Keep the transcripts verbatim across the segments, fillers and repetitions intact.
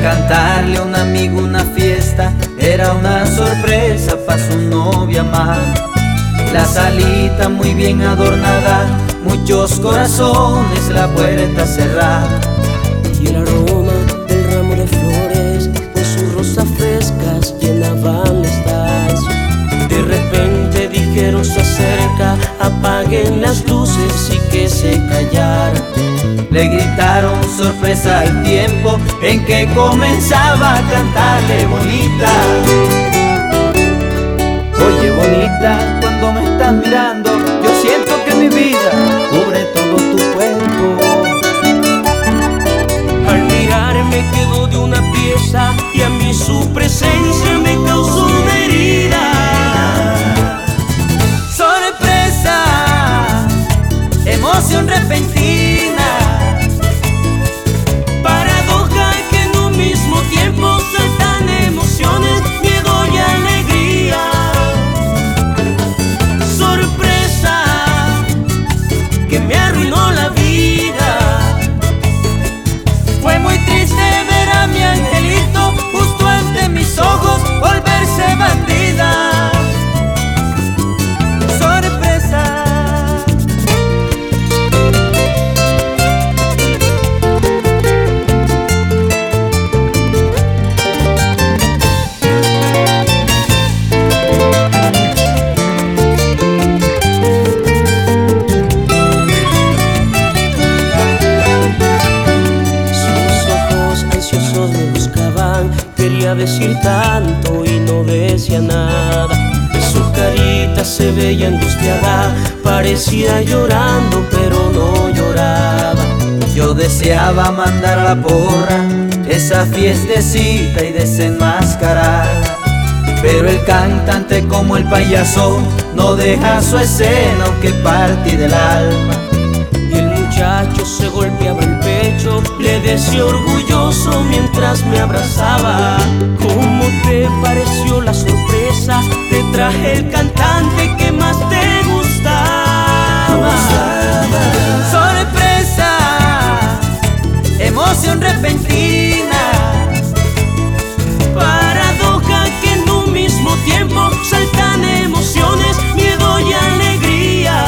cantarle a un amigo una fiesta, era una sorpresa pa' su novia amar. La salita muy bien adornada, muchos corazones, la puerta cerrada. Y el aroma del ramo de flores con sus rosas frescas llenaban la estancia. De repente dijeron: se acerca, apaguen las luces y que se callara. Le gritaron sorpresa al tiempo en que comenzaba a cantarle: bonita, oye bonita, cuando me estás mirando yo siento que mi vida cubre todo tu cuerpo. Al mirarme quedó de una pieza y a mí su presencia me causó una herida. Sorpresa, emoción repentina, paradoja que en un mismo tiempo saltan emociones, miedo y alegría. Sorpresa que me arruinó la vida. fue muy triste ver a mi angelito justo ante mis ojos volverse bandida. Sorpresa. Me buscaban, quería decir tanto y no decía nada. Su carita se veía angustiada, parecía llorando pero no lloraba. Yo deseaba mandar a la porra esa fiestecita y desenmascararla, pero el cantante como el payaso no deja su escena aunque parte del alma. Y el muchacho se golpeaba el pecho, le decía orgulloso mientras me abrazaba: ¿cómo te pareció la sorpresa? Te traje el cantante que más te gustaba. Sorpresa, emoción repentina, paradoja que en un mismo tiempo saltan emociones, miedo y alegría.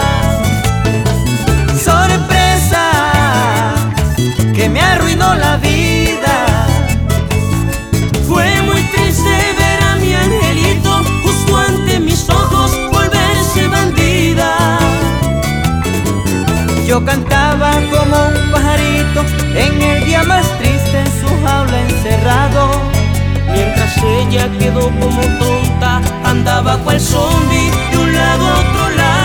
Que me arruinó la vida. Fue muy triste ver a mi angelito justo ante mis ojos volverse bandida. Yo cantaba como un pajarito en el día más triste en su jaula encerrado, mientras ella quedó como tonta, andaba cual zombie de un lado a otro lado.